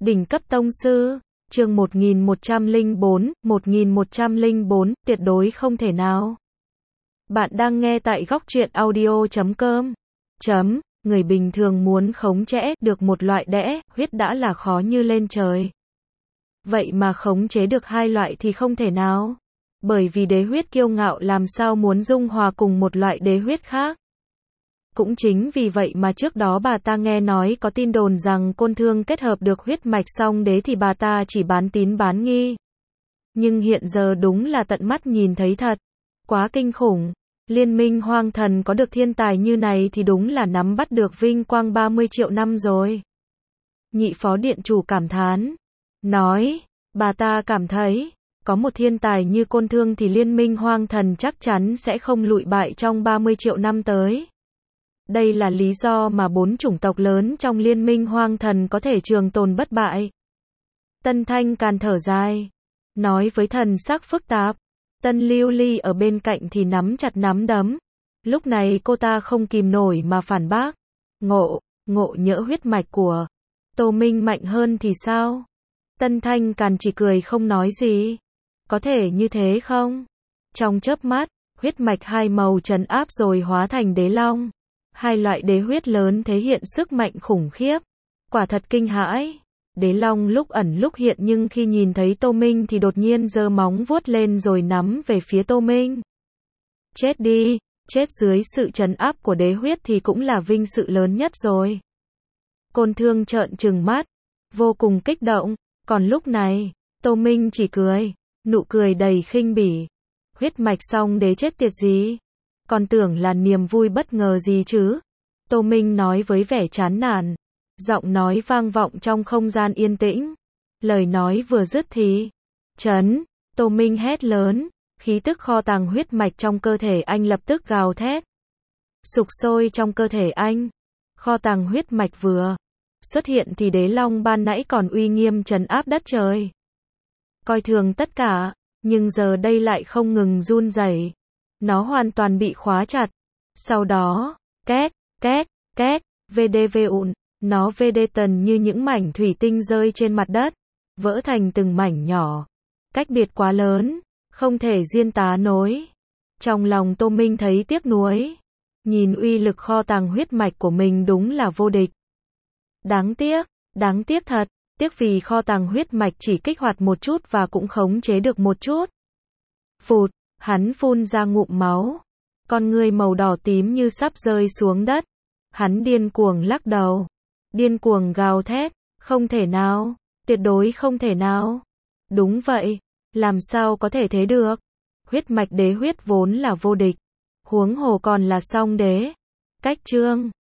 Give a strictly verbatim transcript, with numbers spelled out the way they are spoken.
Đỉnh cấp tông sư, chương một nghìn một trăm lẻ bốn, một nghìn một trăm lẻ bốn, tuyệt đối không thể nào. Bạn đang nghe tại góc truyện audio chấm com. Chấm, người bình thường muốn khống chế được một loại đẽ, huyết đã là khó như lên trời. Vậy mà khống chế được hai loại thì không thể nào. Bởi vì đế huyết kiêu ngạo làm sao muốn dung hòa cùng một loại đế huyết khác. Cũng chính vì vậy mà trước đó bà ta nghe nói có tin đồn rằng Côn Thương kết hợp được huyết mạch song đế thì bà ta chỉ bán tín bán nghi. Nhưng hiện giờ đúng là tận mắt nhìn thấy thật. Quá kinh khủng. Liên minh hoang thần có được thiên tài như này thì đúng là nắm bắt được vinh quang ba mươi triệu năm rồi. Nhị phó điện chủ cảm thán. Nói, bà ta cảm thấy, có một thiên tài như Côn Thương thì liên minh hoang thần chắc chắn sẽ không lụi bại trong ba mươi triệu năm tới. Đây là lý do mà bốn chủng tộc lớn trong liên minh hoang thần có thể trường tồn bất bại. Tân Thanh Càn thở dài, nói với thần sắc phức tạp. Tân Lưu Ly ở bên cạnh thì nắm chặt nắm đấm. Lúc này cô ta không kìm nổi mà phản bác. Ngộ, ngộ nhỡ huyết mạch của Tô Minh mạnh hơn thì sao? Tân Thanh Càn chỉ cười không nói gì. Có thể như thế không? Trong chớp mắt, huyết mạch hai màu trấn áp rồi hóa thành đế long. Hai loại đế huyết lớn thể hiện sức mạnh khủng khiếp. Quả thật kinh hãi. Đế long lúc ẩn lúc hiện nhưng khi nhìn thấy Tô Minh thì đột nhiên giơ móng vuốt lên rồi nắm về phía Tô Minh. Chết đi, chết dưới sự trấn áp của đế huyết thì cũng là vinh sự lớn nhất rồi. Côn Thương trợn trừng mắt, vô cùng kích động, còn lúc này, Tô Minh chỉ cười, nụ cười đầy khinh bỉ. Huyết mạch song đế chết tiệt gì? Còn tưởng là niềm vui bất ngờ gì chứ? Tô Minh nói với vẻ chán nản. Giọng nói vang vọng trong không gian yên tĩnh. Lời nói vừa dứt thì chấn, Tô Minh hét lớn, khí tức kho tàng huyết mạch trong cơ thể anh lập tức gào thét. Sục sôi trong cơ thể anh. Kho tàng huyết mạch vừa xuất hiện thì đế long ban nãy còn uy nghiêm trấn áp đất trời. Coi thường tất cả, nhưng giờ đây lại không ngừng run rẩy. Nó hoàn toàn bị khóa chặt. Sau đó, két, két, két, vê đê vê ụn. Nó vê đê tần như những mảnh thủy tinh rơi trên mặt đất, vỡ thành từng mảnh nhỏ. Cách biệt quá lớn, không thể diên tá nối. Trong lòng Tô Minh thấy tiếc nuối. Nhìn uy lực kho tàng huyết mạch của mình đúng là vô địch. Đáng tiếc, đáng tiếc thật, tiếc vì kho tàng huyết mạch chỉ kích hoạt một chút và cũng khống chế được một chút. Phụt, hắn phun ra ngụm máu. Con người màu đỏ tím như sắp rơi xuống đất. Hắn điên cuồng lắc đầu. Điên cuồng gào thét, không thể nào, tuyệt đối không thể nào. Đúng vậy, làm sao có thể thế được? Huyết mạch đế huyết vốn là vô địch, huống hồ còn là song đế. Cách chương